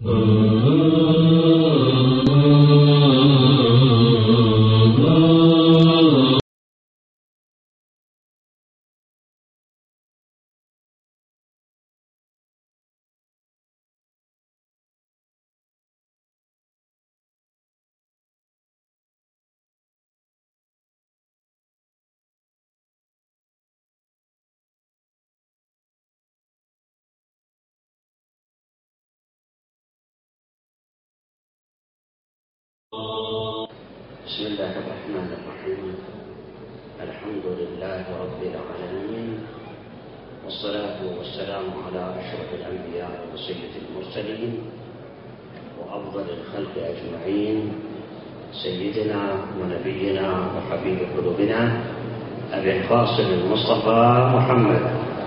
بسم الله الرحمن الرحيم. الحمد لله رب العالمين، والصلاة والسلام على أشرف الأنبياء وسيد المرسلين وأفضل الخلق أجمعين، سيدنا ونبينا وحبيب قلوبنا أبي القاسم المصطفى محمد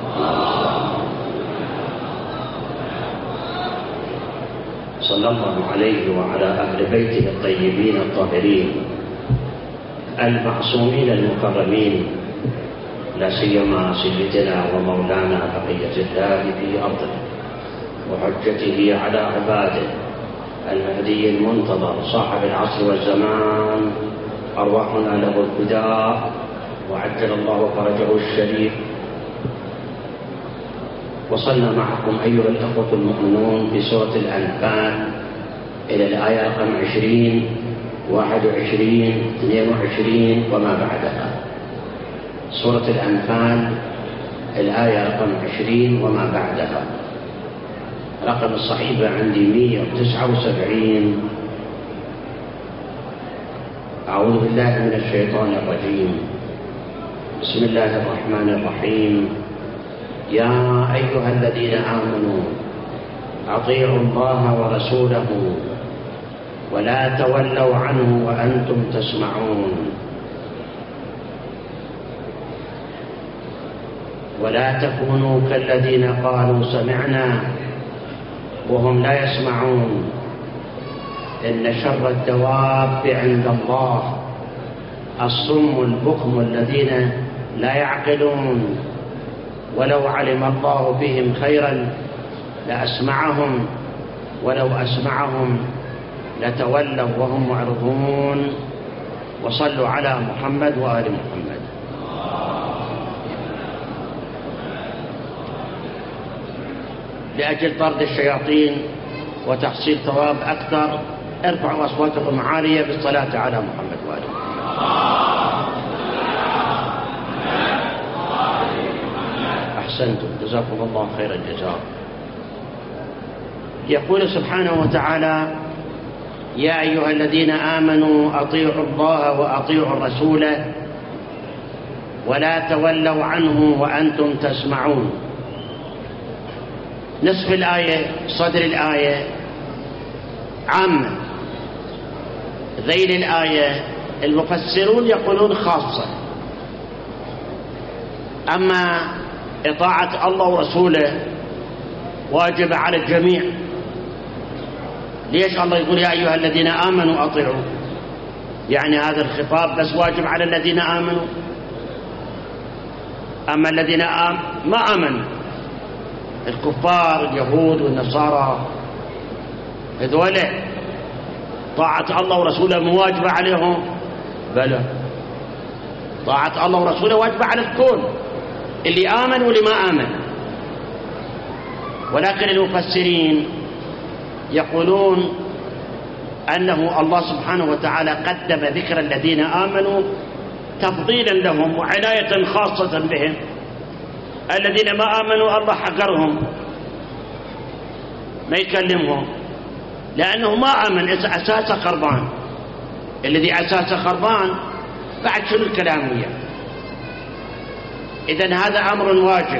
صلى الله عليه وعلى أهل بيته الطيبين الطاهرين المعصومين المكرمين، لا سيما سيدنا ومولانا بقية الله في أرضه وحجته على عباده المهدي المنتظر صاحب العصر والزمان، أرواحنا له الفداء وعجل الله فرجه الشريف. وصلنا معكم أيها الأخوة المؤمنون في سورة الأنفال إلى الآية رقم 20 21 22 وما بعدها. سورة الأنفال الآية رقم 20 وما بعدها. رقم الصحيفة عندي 179. أعوذ بالله من الشيطان الرجيم. بسم الله الرحمن الرحيم. يا أيها الذين آمنوا أطيعوا الله ورسوله ولا تولوا عنه وأنتم تسمعون ولا تكونوا كالذين قالوا سمعنا وهم لا يسمعون إن شر الدواب عند الله الصم البكم الذين لا يعقلون ولو علم الله بهم خيرا لأسمعهم ولو أسمعهم لتولوا وهم معرضون. وصلوا على محمد وآل محمد. لأجل طرد الشياطين وتحصيل ثواب أكثر ارفعوا أصواتكم عالية بالصلاة على محمد وآل محمد. أحسنتم، جزاكم الله خير الجزاء. يقول سبحانه وتعالى: يا أيها الذين آمنوا أطيعوا الله وأطيعوا الرسول ولا تولوا عنه وأنتم تسمعون. نصف الآية صدر الآية عامة، ذيل الآية المفسرون يقولون خاصة. أما إطاعة الله ورسوله واجب على الجميع. ليش الله يقول يا أيها الذين آمنوا أطيعوا؟ يعني هذا الخطاب بس واجب على الذين آمنوا، أما الذين ما آمنوا الكفار اليهود والنصارى هذول طاعة الله ورسوله مواجبة عليهم؟ بلى، طاعة الله ورسوله واجبة على الكل، اللي آمن واللي ما آمن. ولكن المفسرين يقولون أنه الله سبحانه وتعالى قدم ذكر الذين آمنوا تفضيلا لهم وعناية خاصة بهم. الذين ما آمنوا الله حقرهم، ما يكلمهم، لأنه ما آمن، أساسه خربان. الذي أساسه خربان بعد شنو الكلام وياه؟ إذن هذا أمر واجب،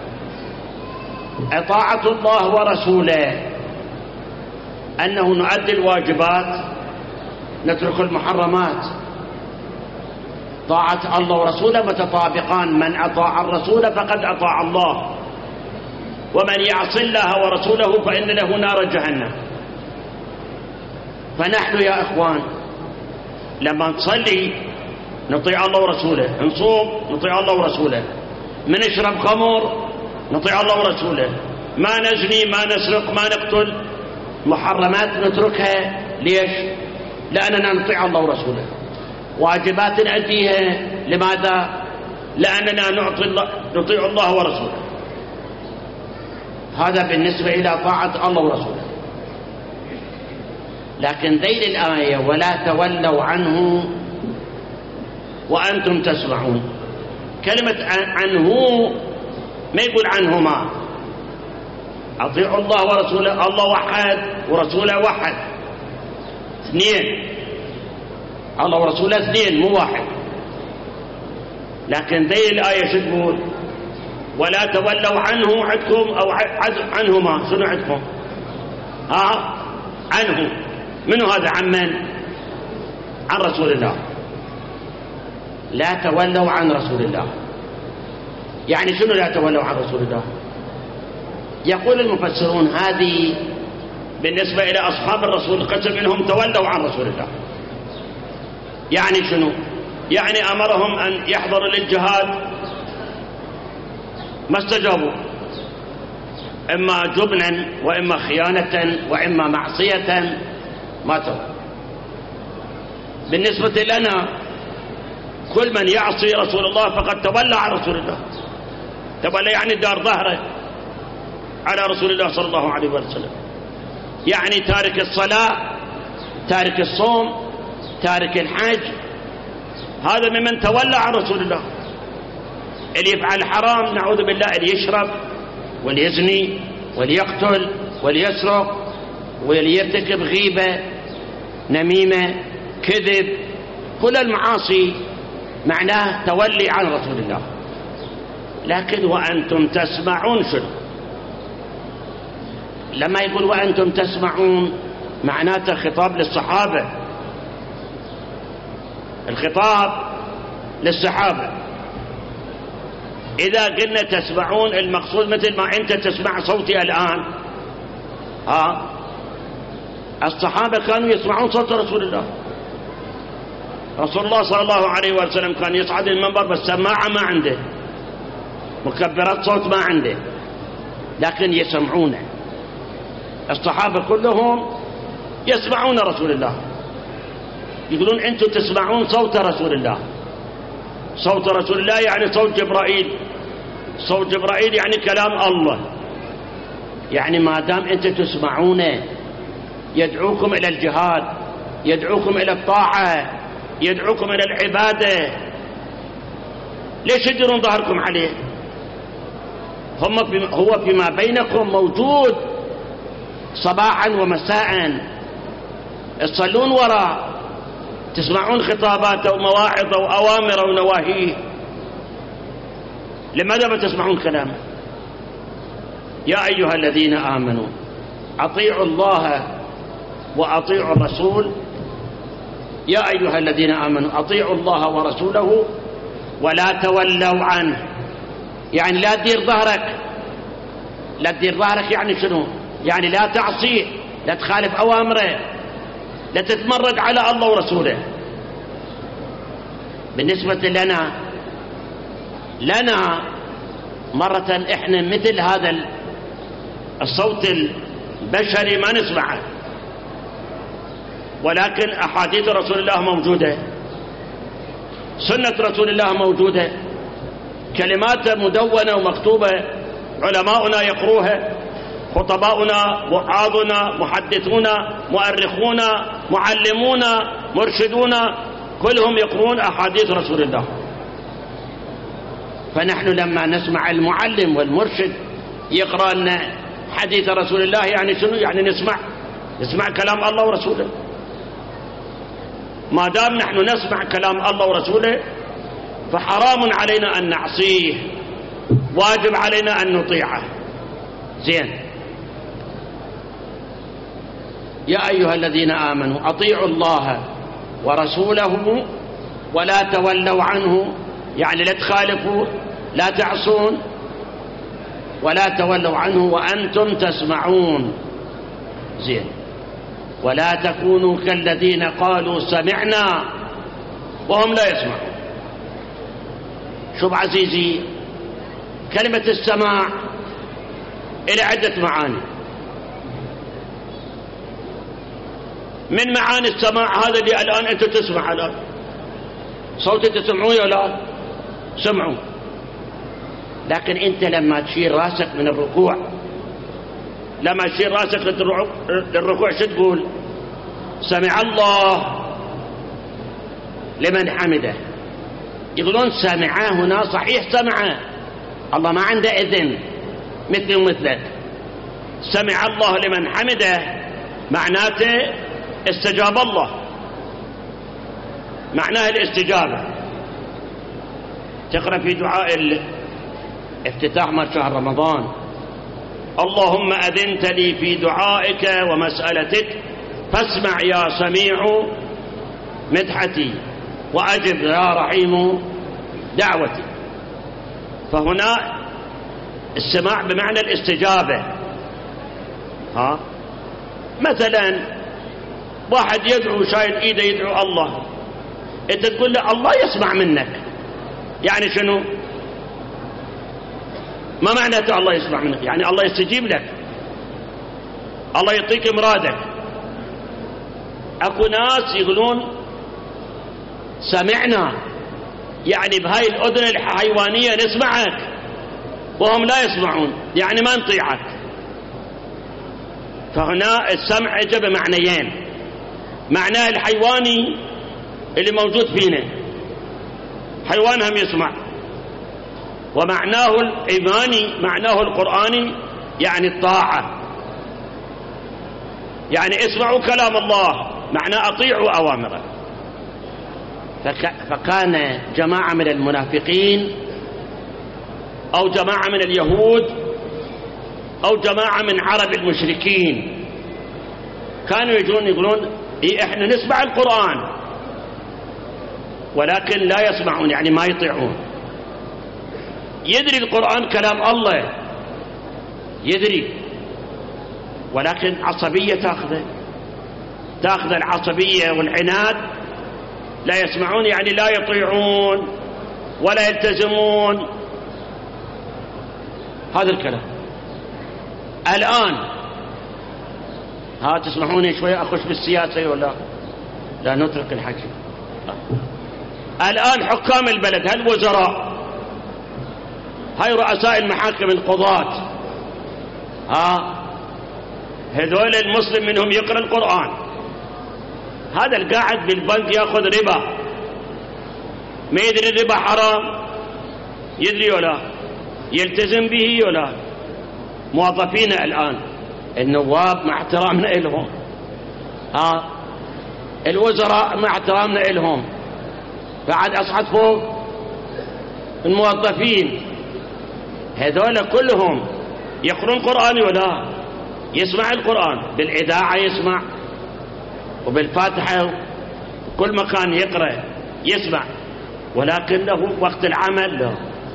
طاعة الله ورسوله، أنه نؤدي الواجبات نترك المحرمات. طاعة الله ورسوله متطابقان، من أطاع الرسول فقد أطاع الله، ومن يعص الله ورسوله فإن له نار جهنم. فنحن يا إخوان لما نصلي نطيع الله ورسوله، نصوم نطيع الله ورسوله، من نشرب خمر نطيع الله ورسوله، ما نزني ما نسرق ما نقتل محرمات نتركها. ليش؟ لأننا نطيع الله ورسوله. واجبات نأديها. لماذا؟ لأننا نطيع الله ورسوله. هذا بالنسبة إلى طاعة الله ورسوله. لكن ذيل الآية ولا تولوا عنه وأنتم تسمعون، كلمة عنه ما يقول عنهما. أطيعوا الله ورسوله، الله وحد ورسوله وحد، اثنين، الله ورسوله اثنين مو واحد. لكن ذيل الآية شو تقول؟ ولا تولوا عنه عندكم أو عنهما. شنو عندكم؟ عنه. منو هذا؟ عن من؟ عن رسول الله. لا تولوا عن رسول الله. يعني شنو لا تولوا عن رسول الله؟ يقول المفسرون هذه بالنسبة إلى أصحاب الرسول قسم منهم تولوا عن رسول الله. يعني شنو؟ يعني أمرهم أن يحضروا للجهاد ما استجابوا، إما جبنا وإما خيانة وإما معصية ما تولوا. بالنسبة لنا كل من يعصي رسول الله فقد تولى عن رسول الله. تولى يعني دار ظهره على رسول الله صلى الله عليه وسلم، يعني تارك الصلاة، تارك الصوم، تارك الحج، هذا ممن تولى عن رسول الله. اللي يفعل حرام نعوذ بالله، اللي يشرب واللي يزني واللي يقتل واللي يسرق واللي يرتكب غيبة نميمة كذب، كل المعاصي معناه تولي عن رسول الله. لكن وأنتم تسمعون شنو؟ لما يقول وأنتم تسمعون معناته خطاب للصحابة، الخطاب للصحابة. إذا قلنا تسمعون المقصود مثل ما أنت تسمع صوتي الآن، الصحابة كانوا يسمعون صوت رسول الله. رسول الله صلى الله عليه وسلم كان يصعد المنبر بس سماعة ما عنده، مكبرات صوت ما عنده، لكن يسمعونه. الصحابة كلهم يسمعون رسول الله. يقولون أنتم تسمعون صوت رسول الله. صوت رسول الله يعني صوت جبرائيل. صوت جبرائيل يعني كلام الله. يعني ما دام أنتم تسمعونه يدعوكم إلى الجهاد، يدعوكم إلى الطاعة، يدعوكم إلى العبادة، ليش يديرون ظهركم عليه؟ هو فيما بينكم موجود صباحا ومساء، تصلون وراء، تسمعون خطاباته ومواعظه وأوامره ونواهيه. لماذا ما تسمعون كلامه؟ يا أيها الذين آمنوا أطيعوا الله وأطيعوا الرسول. يا أيها الذين آمنوا أطيعوا الله ورسوله ولا تولوا عنه. يعني لا تدير ظهرك. لا تدير ظهرك يعني شنو؟ يعني لا تعصيه، لا تخالف أوامره، لا تتمرد على الله ورسوله. بالنسبة لنا مرة إحنا مثل هذا الصوت البشري ما نسمعه، ولكن أحاديث رسول الله موجودة، سنة رسول الله موجودة، كلمات مدونة ومكتوبة، علماؤنا يقروها، خطباؤنا، وعاظنا، محدثونا، مؤرخونا، معلمونا، مرشدونا، كلهم يقرون أحاديث رسول الله. فنحن لما نسمع المعلم والمرشد يقرأ لنا حديث رسول الله يعني شنو؟ يعني نسمع كلام الله ورسوله. ما دام نحن نسمع كلام الله ورسوله فحرام علينا أن نعصيه، واجب علينا أن نطيعه. زين. يا أيها الذين آمنوا أطيعوا الله ورسوله ولا تولوا عنه، يعني لا تخالفوا، لا تعصون، ولا تولوا عنه وأنتم تسمعون. زين. ولا تكونوا كالذين قالوا سمعنا وهم لا يسمعون. شوف عزيزي، كلمة السماع إلى عدة معاني. من معاني السماع هذا اللي الآن أنت تسمع الآن صوتي تسمعوه يا لا سمعوا، لكن أنت لما تشيل راسك من الركوع، لما تشيل راسك للركوع شو تقول؟ سمع الله لمن حمده. يقولون سمعه هنا صحيح سمعه، الله ما عنده إذن مثلي ومثلك. سمع الله لمن حمده معناته استجاب الله، معناه الاستجابة. تقرأ في دعاء افتتاح مع شهر رمضان: اللهم أذنت لي في دعائك ومسألتك فاسمع يا سميع مدحتي وأجب يا رحيم دعوتي. فهنا السماع بمعنى الاستجابة. مثلا واحد يدعو شايل ايده يدعو الله، انت تقول له الله يسمع منك، يعني شنو؟ ما معناته الله يسمع منك؟ يعني الله يستجيب لك، الله يعطيك مرادك. اكو ناس يقولون سمعنا، يعني بهاي الأذن الحيوانية نسمعك، وهم لا يسمعون، يعني ما نطيعك. فهنا السمع اجى بمعنيين: معناه الحيواني اللي موجود فينا، حيوان هم يسمع، ومعناه الإيماني معناه القرآني، يعني الطاعة، يعني اسمعوا كلام الله، معناه أطيعوا أوامره. فكان جماعة من المنافقين أو جماعة من اليهود أو جماعة من عرب المشركين كانوا يجون يقولون إيه إحنا نسمع القرآن، ولكن لا يسمعون، يعني ما يطيعون. يدري القرآن كلام الله، يدري، ولكن عصبية تأخذ العصبية والعناد، لا يسمعون، يعني لا يطيعون ولا يلتزمون. هذا الكلام. الآن تسمحوني شوية أخش بالسياسة ولا لا؟ نترك الحكي. الآن حكام البلد، هالوزراء، هاي رؤساء المحاكم، القضاة، هذول المسلم منهم يقرأ القرآن، هذا القاعد بالبنك يأخذ ربا، ما يدري الربا حرام؟ يدري ولا يلتزم به ولا؟ موظفين الآن، النواب مع احترامنا إلهم، الوزراء مع احترامنا إلهم، بعد أصعد فوق الموظفين، هذول كلهم يقرون قرآن ولا يسمع القرآن؟ بالإذاعة يسمع، وبالفاتحة كل مكان يقرأ يسمع، ولكن له وقت العمل له.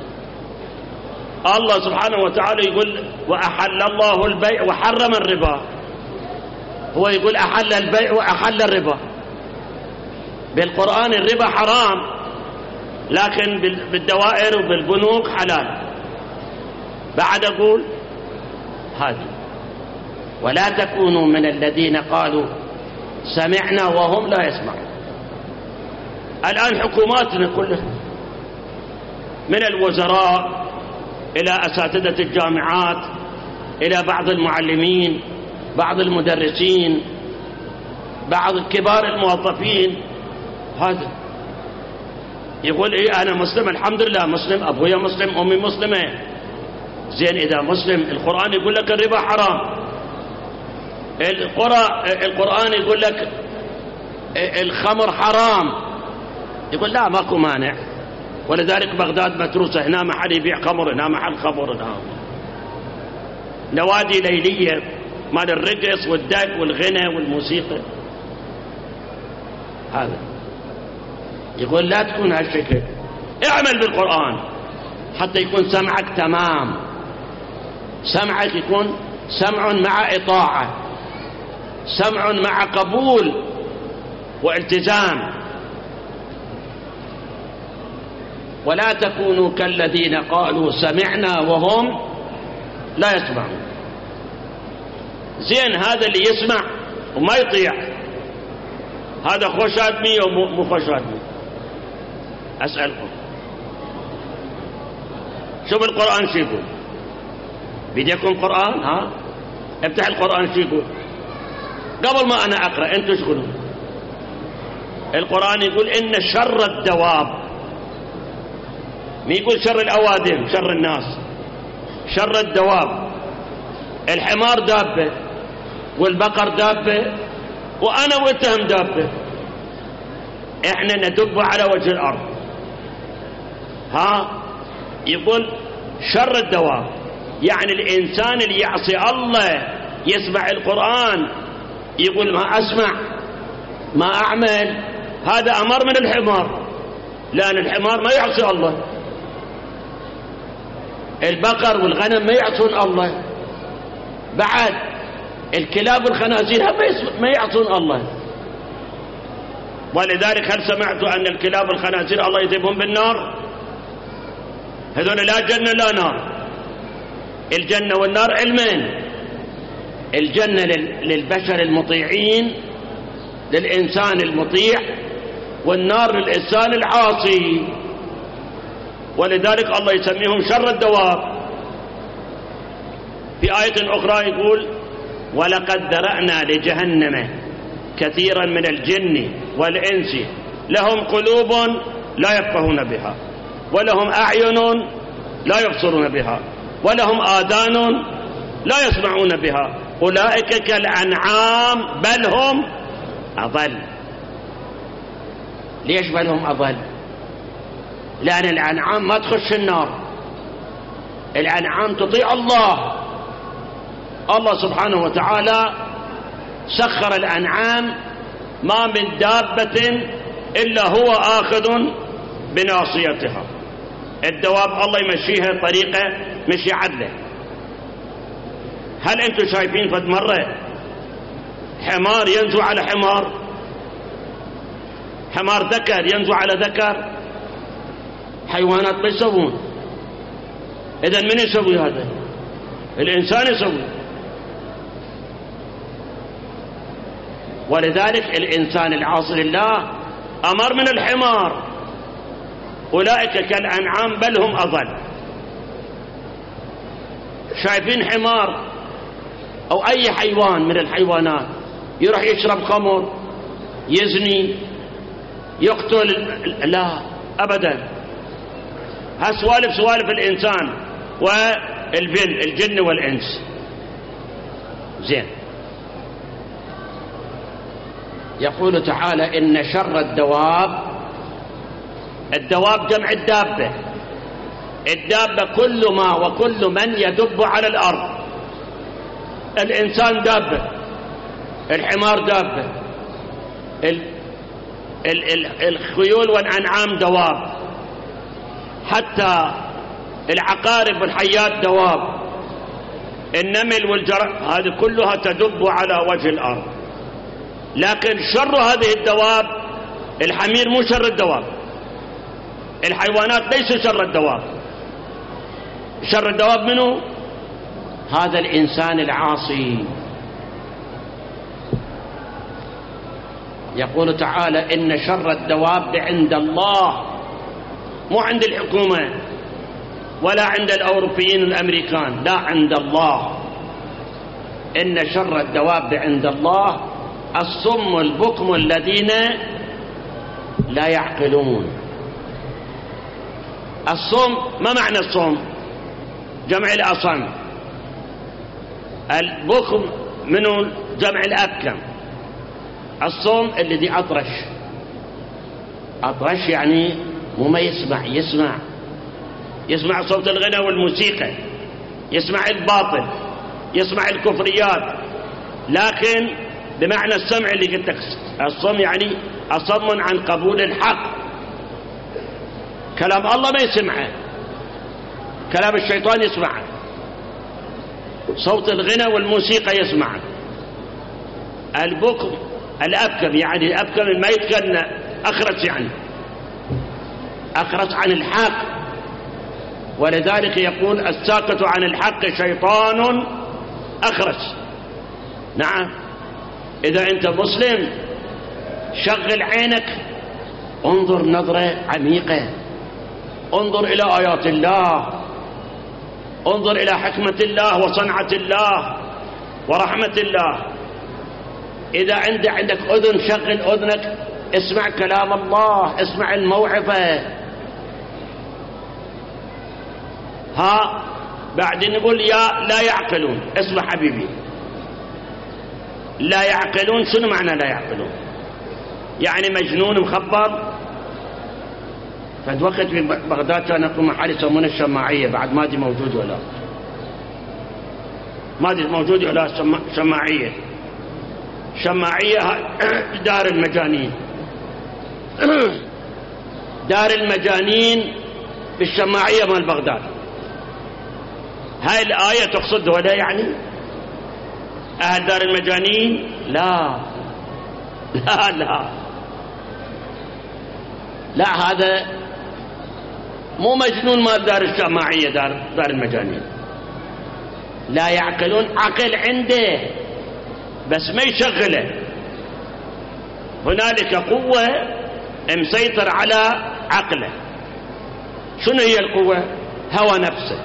الله سبحانه وتعالى يقول وأحل الله البيع وحرم الربا، هو يقول أحل البيع وأحل الربا. بالقرآن الربا حرام، لكن بالدوائر وبالبنوك حلال. بعد أقول هذه: ولا تكونوا من الذين قالوا سمعنا وهم لا يسمعون. الآن حكوماتنا كلها من الوزراء إلى أساتذة الجامعات إلى بعض المعلمين، بعض المدرسين، بعض كبار الموظفين، هذا يقول إيه أنا مسلم، الحمد لله مسلم، أبويا مسلم، أمي مسلمة. زين، إذا مسلم القرآن يقول لك الربا حرام، القرآن يقول لك الخمر حرام، يقول لا ماكو مانع، ولذلك بغداد متروسة، هنا محل يبيع خمر، هنا محل خمر، هنا نوادي ليلية مال الرقص والدق والغنى والموسيقى. هذا يقول لا تكون هالشكل، اعمل بالقرآن حتى يكون سمعك تمام، سمعك يكون سمع مع إطاعة، سمع مع قبول والتزام. ولا تكونوا كالذين قالوا سمعنا وهم لا يسمعون. زين، هذا اللي يسمع وما يطيع هذا خوش آدمي ومو خوش آدمي؟ أسألكم شوف القرآن شو يقول. بيديكم قرآن؟ ها افتح القرآن شو يقول قبل ما أنا أقرأ. أنتوا شغلوا. القرآن يقول إن شر الدواب، ما يقول شر الأوادم شر الناس، شر الدواب. الحمار دابة والبقر دابة وأنا وأنتهم دابة، إحنا ندب على وجه الأرض. ها يقول شر الدواب، يعني الإنسان اللي يعصي الله يسمع القرآن يقول ما أسمع ما أعمل، هذا أمر من الحمار، لأن الحمار ما يعصي الله. البقر والغنم ما يعصون الله، بعد الكلاب والخنازير ما يعصون الله. ولذلك هل سمعتوا أن الكلاب والخنازير الله يذبهم بالنار؟ هذول لا جنة لا نار. الجنة والنار علمين، الجنة للبشر المطيعين للإنسان المطيع، والنار للإنسان العاصي. ولذلك الله يسميهم شر الدواب. في آية أخرى يقول ولقد ذرأنا لجهنم كثيرا من الجن والإنس لهم قلوب لا يفقهون بها ولهم أعين لا يبصرون بها ولهم آذان لا يسمعون بها أولئك كالأنعام بل هم أضل. ليش بل هم أضل؟ لأن الأنعام ما تخش النار، الأنعام تطيع الله. الله سبحانه وتعالى سخر الأنعام ما من دابة إلا هو آخذ بناصيتها. الدواب الله يمشيها طريقة مشي عدله. هل أنتم شايفين فد مرة حمار ينزو على حمار، حمار ذكر ينزو على ذكر؟ حيوانات ما يسوون. إذن من يسوي هذا؟ الإنسان يسوي. ولذلك الإنسان العاصي لله أمر من الحمار، أولئك كالأنعام بل هم أضل. شايفين حمار أو أي حيوان من الحيوانات يروح يشرب خمر، يزني، يقتل؟ لا أبدا. هالسوالف سوالف الإنسان والجن والإنس. زين. يقول تعالى إن شر الدواب، الدواب جمع الدابة، الدابة كل ما وكل من يدب على الأرض. الإنسان دابة، الحمار دابة، الخيول والأنعام دواب، حتى العقارب والحيات دواب، النمل والجراد، هذه كلها تدب على وجه الأرض. لكن شر هذه الدواب الحمير مو شر الدواب، الحيوانات ليس شر الدواب. شر الدواب منه؟ هذا الإنسان العاصي. يقول تعالى إن شر الدواب عند الله، مو عند الحكومة ولا عند الأوروبيين الأمريكان، لا عند الله. إن شر الدواب عند الله الصم البكم الذين لا يعقلون. الصم ما معنى الصم؟ جمع الأصم. البكم منه جمع الأبكم. الصم الذي أطرش، أطرش يعني مو ما يسمع، يسمع صوت الغنى والموسيقى، يسمع الباطل، يسمع الكفريات، لكن بمعنى السمع اللي قلت لك. الصم يعني أصم عن قبول الحق. كلام الله ما يسمعه، كلام الشيطان يسمعه، صوت الغنى والموسيقى يسمعه. البكم الأبكم يعني الأبكم ما يتكلم، أخرس يعني أخرس عن الحق. ولذلك يقول الساكت عن الحق شيطان أخرس. نعم، إذا أنت مسلم شغل عينك، انظر نظرة عميقة، انظر إلى آيات الله، انظر إلى حكمة الله وصنعة الله ورحمة الله. إذا عندك أذن، شغل أذنك، اسمع كلام الله، اسمع الموعظة. ها بعدين نقول لا يعقلون. اسمع حبيبي، لا يعقلون شنو معنى لا يعقلون؟ يعني مجنون مخبر. فد وقت في بغداد كان اكو محل يسمونه الشماعية، بعد ما ادري موجود ولا ما ادري موجود ولا. شماعية دار المجانين. دار المجانين بالشماعية مال بغداد. هاي الآية تقصد ولا يعني أهل دار المجانين؟ لا لا لا لا، هذا مو مجنون مال دار الشماعية، دار المجانين. لا يعقلون، عقل عنده بس ما يشغله. هنالك قوة مسيطر على عقله. شنو هي القوة؟ هوى نفسه.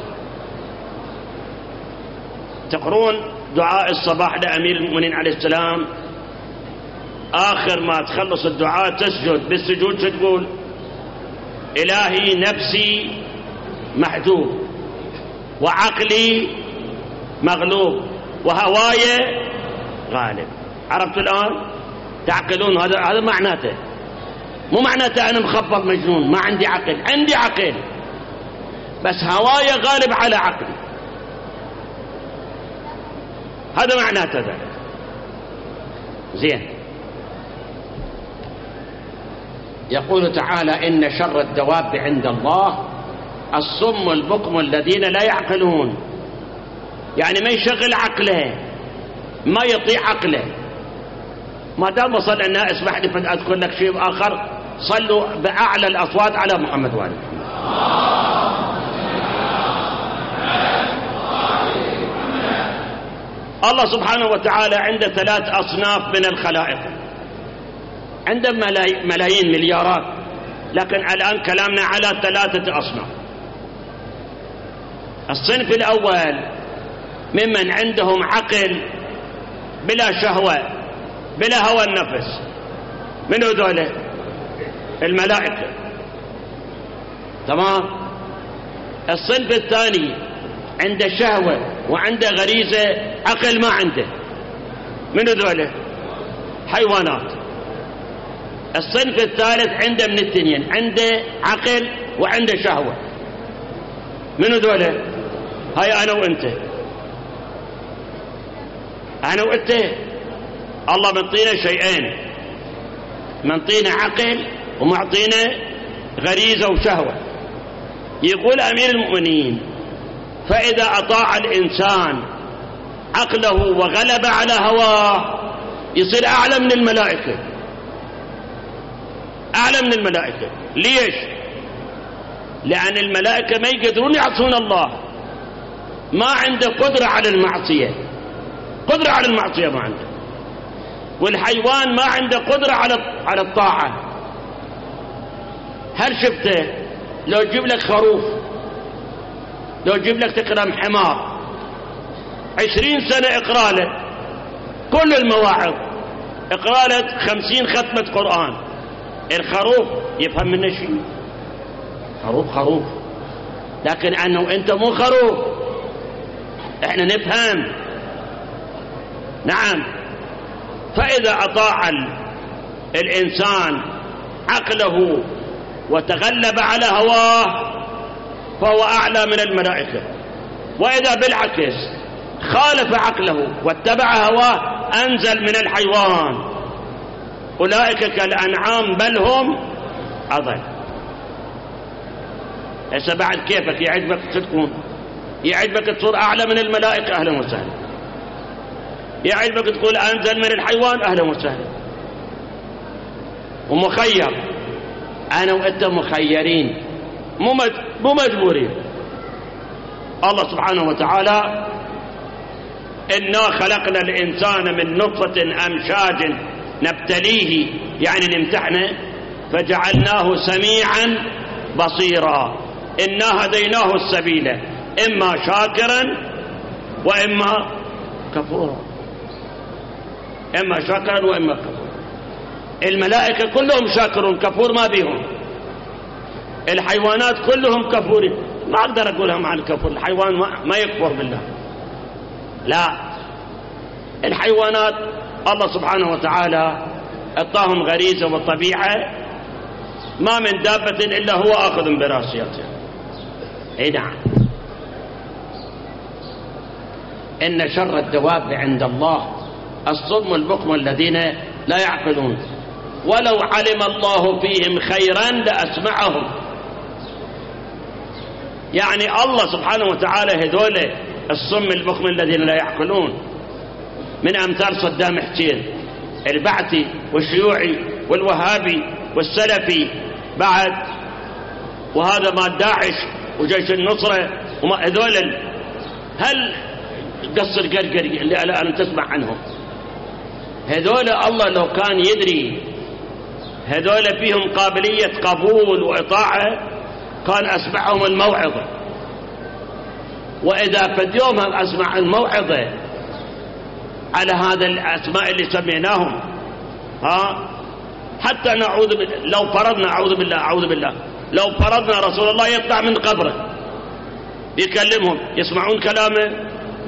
تقرون دعاء الصباح لأمير المؤمنين عليه السلام، آخر ما تخلص الدعاء تسجد، بالسجود شو تقول؟ إلهي نفسي محجوب وعقلي مغلوب وهواي غالب. عرفتوا الآن؟ تعقلون؟ هذا معناته. مو معناته أنا مخبط مجنون، ما عندي عقل، عندي عقل بس هواي غالب على عقلي. هذا معناته ذلك. زين. يقول تعالى إن شر الدواب عند الله الصم البكم الذين لا يعقلون. يعني ما يشغل عقله، ما يطيع عقله. ما دام وصل أنها اسمح لي فأذكر لك شيء آخر. صلوا بأعلى الأصوات على محمد وآله محمد. الله سبحانه وتعالى عنده 3 أصناف من الخلائق، عنده ملايين مليارات، لكن الآن كلامنا على 3 أصناف. الصنف الأول ممن عندهم عقل بلا شهوة بلا هوى النفس. من هذول؟ الملائكة. تمام. الصنف الثاني عنده شهوة وعنده غريزة، عقل ما عنده. من هذول؟ حيوانات. الصنف الثالث عنده من الاثنين، عنده عقل وعنده شهوة. من هذول؟ هاي أنا وأنت. أنا وأنت الله منطينا شيئين، منطينا عقل ومعطينا غريزة وشهوة. يقول أمير المؤمنين فإذا أطاع الإنسان عقله وغلب على هواه يصير أعلى من الملائكة، أعلى من الملائكة. ليش؟ لأن الملائكة ما يقدرون يعصون الله، ما عنده قدرة على المعصية، قدرة على المعصية ما عنده. والحيوان ما عنده قدرة على الطاعة. هل شفته؟ لو جيب لك خروف، لو جيب لك تكرم حمار 20 سنة اقرأ له كل المواعظ، اقرأ له 50 ختمة قرآن، الخروف يفهم منه شيء؟ خروف. لكن أنا وأنت مو خروف، احنا نفهم. نعم. فإذا أطاع الإنسان عقله وتغلب على هواه فهو أعلى من الملائكة. وإذا بالعكس خالف عقله واتبع هواه أنزل من الحيوان. أولئك كالأنعام بل هم أضل. هسه بعد كيفك يعجبك تكون، يعجبك تصير أعلى من الملائكة أهلا وسهلا، يعجبك تقول أنزل من الحيوان أهلا وسهلا. ومخير، أنا وأنت مخيرين مو مجبورين. الله سبحانه وتعالى إنا خلقنا الإنسان من نطفة أمشاج نبتليه يعني نمتحنه فجعلناه سميعا بصيرا إنا هديناه السبيل إما شاكرا وإما كفورا، إما شاكرا وإما كفورا. الملائكة كلهم شاكرون، كفور ما بيهم. الحيوانات كلهم كفورين، ما أقدر أقولها مع الكفور. الحيوان ما يكفر بالله، لا. الحيوانات الله سبحانه وتعالى أعطاهم غريزة والطبيعة، ما من دابة إلا هو آخذ براسيتها. أي نعم. إن شر الدواب عند الله الصم البكم الذين لا يعقلون ولو علم الله فيهم خيرا لأسمعهم. يعني الله سبحانه وتعالى هذول الصم البكم الذين لا يعقلون من أمثال صدام حسين البعثي والشيوعي والوهابي والسلفي بعد، وهذا ما داعش وجيش النصرة وما هذول. هل قصر قرقري اللي الآن تسمع عنهم هذول، الله لو كان يدري هذول فيهم قابلية قبول وإطاعة كان أسمعهم الموعظة. وإذا في اليوم أسمع الموعظة على هذا الأسماء اللي سمعناهم، حتى نعوذ بالله، لو فرضنا أعوذ بالله لو فرضنا رسول الله يطلع من قبره يكلمهم، يسمعون كلامه؟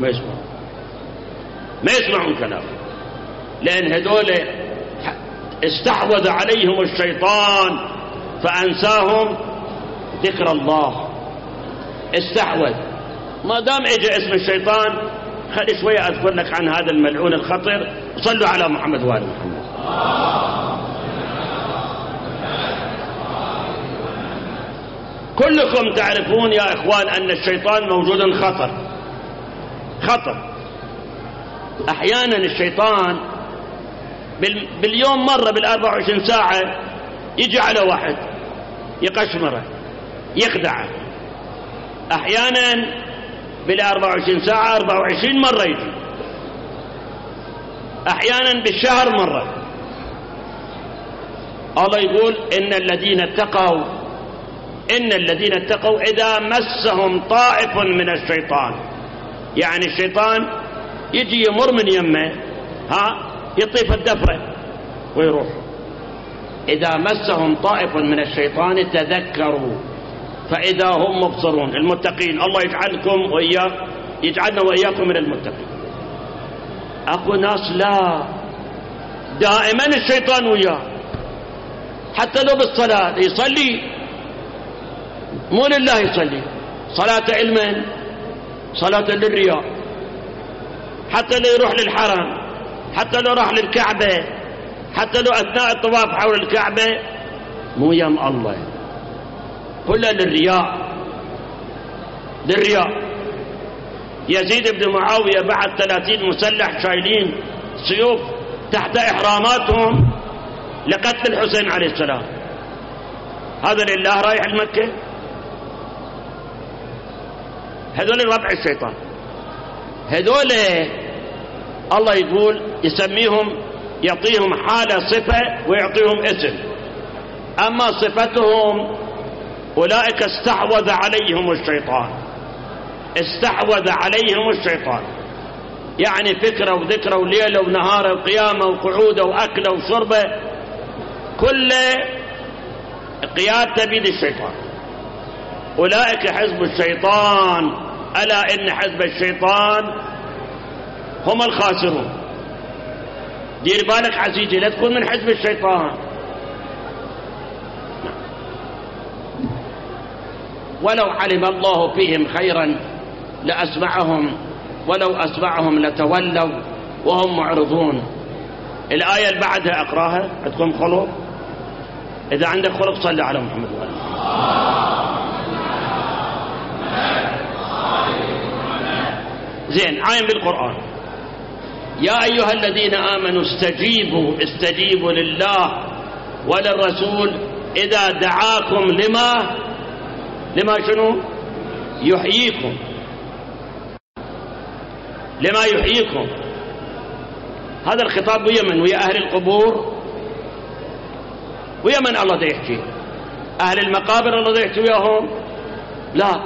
ما يسمعون كلامه، لأن هذول استحوذ عليهم الشيطان فأنساهم ذكر الله. استحوذ. ما دام اجى اسم الشيطان، خلي شوية أذكر لك عن هذا الملعون الخطر. صلوا على محمد وآل محمد. كلكم تعرفون يا إخوان أن الشيطان موجود خطر. أحيانا الشيطان باليوم مرة بال24 ساعة يجي على واحد يقشمره يخدعه. أحيانا بال24 ساعة 24 مرة يجي. أحيانا بالشهر مرة. الله يقول إن الذين اتقوا إذا مسهم طائف من الشيطان، يعني الشيطان يجي يمر من يمه يطيف الدفرة ويروح. إذا مسهم طائف من الشيطان تذكروا فإذا هم مبصرون. المتقين الله يجعلنا وإياكم من المتقين. أكو ناس لا، دائما الشيطان وياه، حتى لو بالصلاة يصلي مو لله، يصلي صلاة علما، صلاة للرياء. حتى لو يروح للحرم، حتى لو راح للكعبة، حتى لو أثناء الطواف حول الكعبة مو يم الله، كلها للرياء. يزيد بن معاوية بعد 30 مسلح شايلين سيوف تحت إحراماتهم لقتل الحسين عليه السلام. هذا لله رايح المكة. هذول ربع الشيطان. هذول الله يقول يسميهم، يعطيهم حالة صفة ويعطيهم اسم. أما صفتهم أولئك استحوذ عليهم الشيطان. يعني فكرة وذكرة وليلة ونهار وقيامة وقعودة وأكلة وشربة، كل قيادة بيد الشيطان. أولئك حزب الشيطان، ألا إن حزب الشيطان هم الخاسرون. دير بالك عزيزي لا تكون من حزب الشيطان. ولو علم الله فيهم خيرا لأسمعهم ولو أسمعهم لتولوا وهم معرضون. الآية اللي بعدها أقراها. عندكم خلق؟ إذا عندك خلق صل على محمد وآله. زين، عاين بالقرآن. يا أيها الذين آمنوا استجيبوا لله وللرسول إذا دعاكم لما شنو؟ يحييكم. هذا الخطاب ويا من؟ ويا أهل القبور؟ ويا من الله دا يحكي؟ أهل المقابر الله دا يحكي وياهم؟ لا.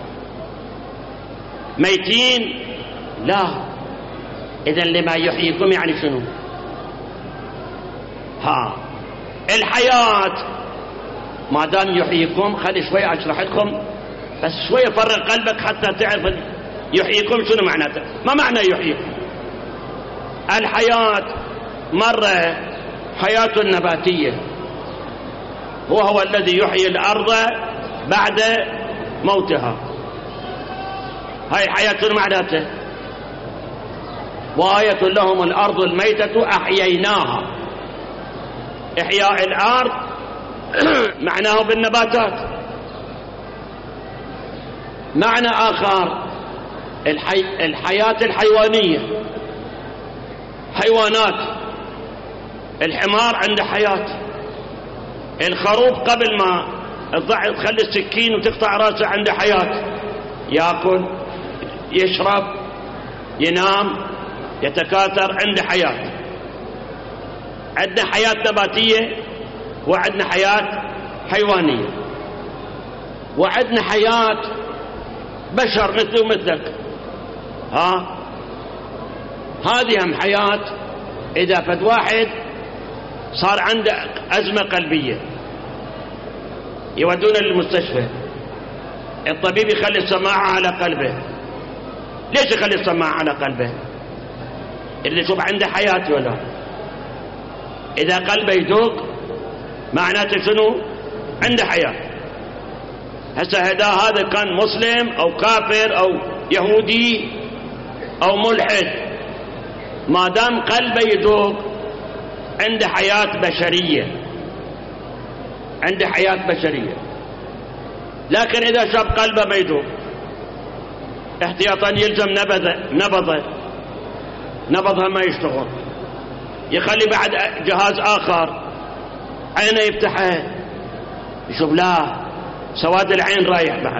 ميتين؟ لا. إذن لما يحييكم يعني شنو؟ الحياة ما دام يحييكم، خلي شوي أشرح لكم بس شوي فرق قلبك حتى تعرف يحييكم شنو معناته. ما معنى يحييكم؟ الحياة مرة حياة نباتية، وهو الذي يحيي الأرض بعد موتها، هاي حياة معناته. وآية لهم الأرض الميتة أحييناها، إحياء الأرض معناه بالنباتات. معنى آخر الحياة الحيوانية، حيوانات. الحمار عنده حياة، الخروف قبل ما تخلي السكين وتقطع راسه عنده حياة، يأكل يشرب ينام يتكاثر، عنده حياة. عندنا حياة نباتية وعندنا حياة حيوانية، وعندنا حياة بشر مثلي ومثلك. هذه هم حياة. إذا فد واحد صار عنده أزمة قلبية يودونه للمستشفى، الطبيب يخلي السماعة على قلبه. ليش يخلي السماعة على قلبه؟ اللي يشوف عنده حياة ولا؟ إذا قلبه يدق معناته شنو؟ عنده حياة. هسه هذا كان مسلم أو كافر أو يهودي أو ملحد، ما دام قلبه يدق عنده حياة بشرية، عنده حياة بشرية. لكن إذا شاب قلبه ما يدق احتياطا يلزم نبضها ما يشتغل، يخلي بعد جهاز آخر عينه يفتحه يشوف لا سواد العين رايح، بعد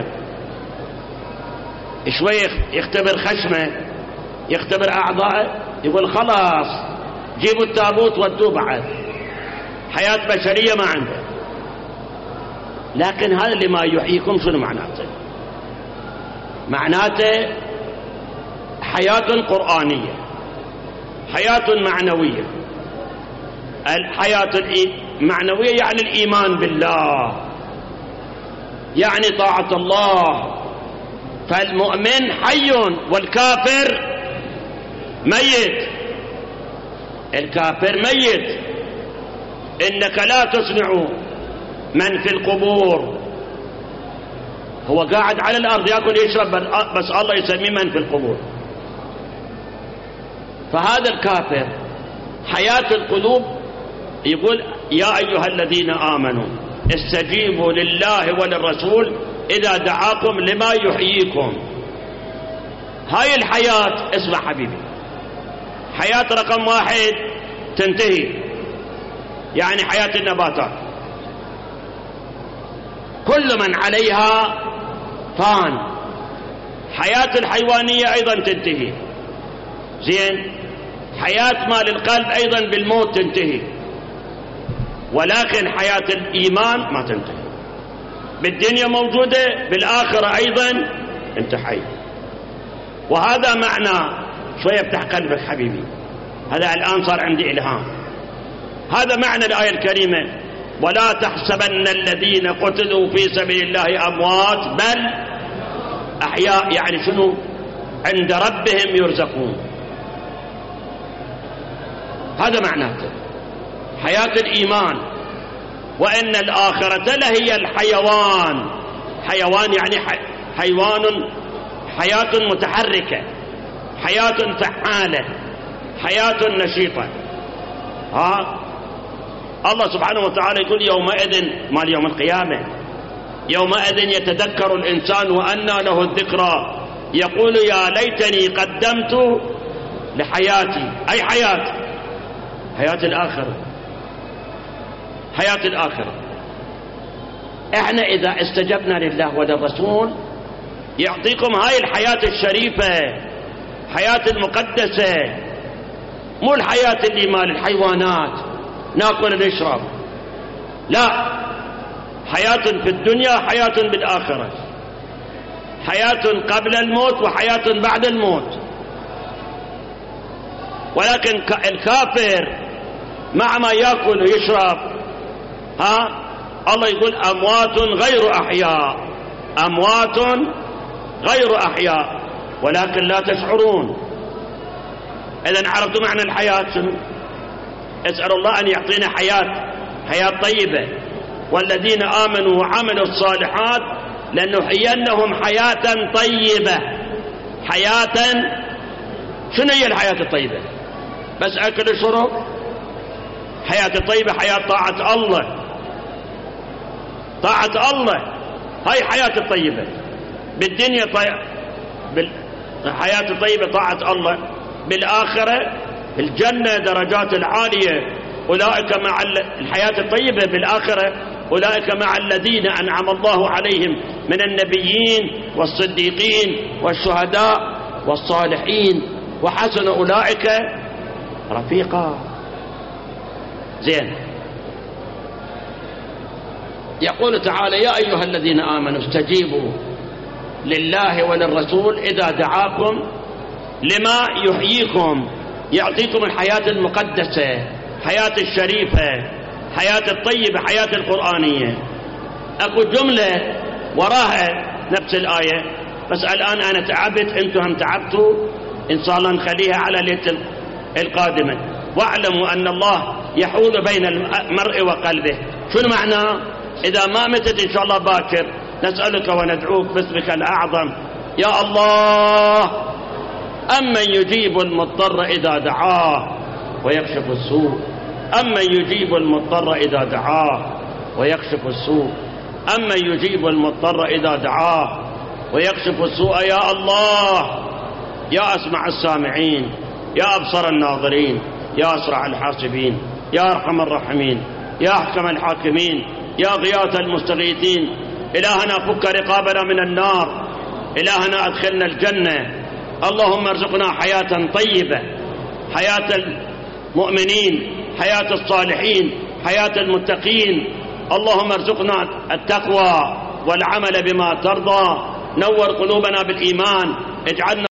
شوي يختبر خشمه يختبر أعضائه، يقول خلاص جيبوا التابوت ودوه. بعد حياة بشرية ما عنده. لكن هذا اللي ما يحييكم شنو معناته؟ معناته حياة قرآنية، حياة معنوية. الحياة المعنوية يعني الإيمان بالله، يعني طاعة الله. فالمؤمن حي والكافر ميت. الكافر ميت. إنك لا تسمع من في القبور، هو قاعد على الأرض يأكل يشرب بس الله يسميه من في القبور. فهذا الكافر حياة القلوب. يقول يا أيها الذين آمنوا استجيبوا لله وللرسول إذا دعاكم لما يحييكم. هاي الحياة اسمع حبيبي، حياة رقم 1 تنتهي، يعني حياة النباتات. كل من عليها فان. حياة الحيوانية أيضا تنتهي، زين. حياة مال القلب أيضا بالموت تنتهي، ولكن حياة الإيمان ما تنتهي. بالدنيا موجودة، بالآخرة أيضا انتهي. وهذا معنى، شوية افتح قلبك حبيبي، هذا الآن صار عندي إلهام. هذا معنى الآية الكريمة ولا تحسبن الذين قتلوا في سبيل الله أموات بل أحياء. يعني شنو؟ عند ربهم يرزقون. هذا معناته حياة الإيمان. وإن الآخرة لهي الحيوان. حيوان يعني حيوان، حياة متحركة، حياة فعالة، حياة نشيطة. الله سبحانه وتعالى يقول يومئذ، مال يوم القيامة، يومئذ يتذكر الإنسان وأنى له الذكرى يقول يا ليتني قدمت لحياتي. أي حياة؟ حياة الآخرة، حياة الآخرة. احنا إذا استجبنا لله وللرسول يعطيكم هاي الحياة الشريفة، حياة المقدسة. مو الحياة اللي مال الحيوانات ناكل ونشرب، لا، حياة في الدنيا، حياة بالآخرة، حياة قبل الموت وحياة بعد الموت. ولكن الكافر مع ما يأكل ويشرب الله يقول أموات غير أحياء، أموات غير أحياء ولكن لا تشعرون. إذن عرفتوا معنى الحياة شنو؟ اسأل الله أن يعطينا حياة طيبة، والذين آمنوا وعملوا الصالحات لنحيينهم حياة طيبة. حياة شنو هي الحياة الطيبة؟ بس أكل وشرب؟ حياة طيبة حياة طاعة الله، طاعة الله هاي حياة الطيبة بالدنيا، حياة الطيبة طاعة الله، بالآخرة الجنة درجات العالية، أولئك مع الحياة الطيبة بالآخرة أولئك مع الذين أنعم الله عليهم من النبيين والصديقين والشهداء والصالحين وحسن أولئك رفيقا. زين، يقول تعالى يا أيها الذين آمنوا استجيبوا لله وللرسول إذا دعاكم لما يحييكم، يعطيكم الحياة المقدسة، حياة الشريفة، حياة الطيبة، حياة القرآنية. أكو جملة وراها نفس الآية، بس الآن أنا تعبت، أنتم هم تعبتوا، إن شاء الله نخليها على ليلة القادمة. واعلموا أن الله يحول بين المرء وقلبه. شنو معناه؟ إذا ما متت إن شاء الله باكر نسألك وندعوك باسمك الأعظم يا الله أمن يجيب المضطر إذا دعاه ويكشف السوء، أمن يجيب المضطر إذا دعاه ويكشف السوء، أمن يجيب المضطر إذا دعاه ويكشف السوء. يا الله، يا أسمع السامعين، يا أبصر الناظرين، يا أسرع الحاسبين، يا أرحم الراحمين، يا أحكم الحاكمين، يا غياث المستغيثين. إلهنا فك رقابنا من النار، إلهنا أدخلنا الجنة. اللهم ارزقنا حياة طيبة، حياة المؤمنين، حياة الصالحين، حياة المتقين. اللهم ارزقنا التقوى والعمل بما ترضى، نور قلوبنا بالإيمان، اجعلنا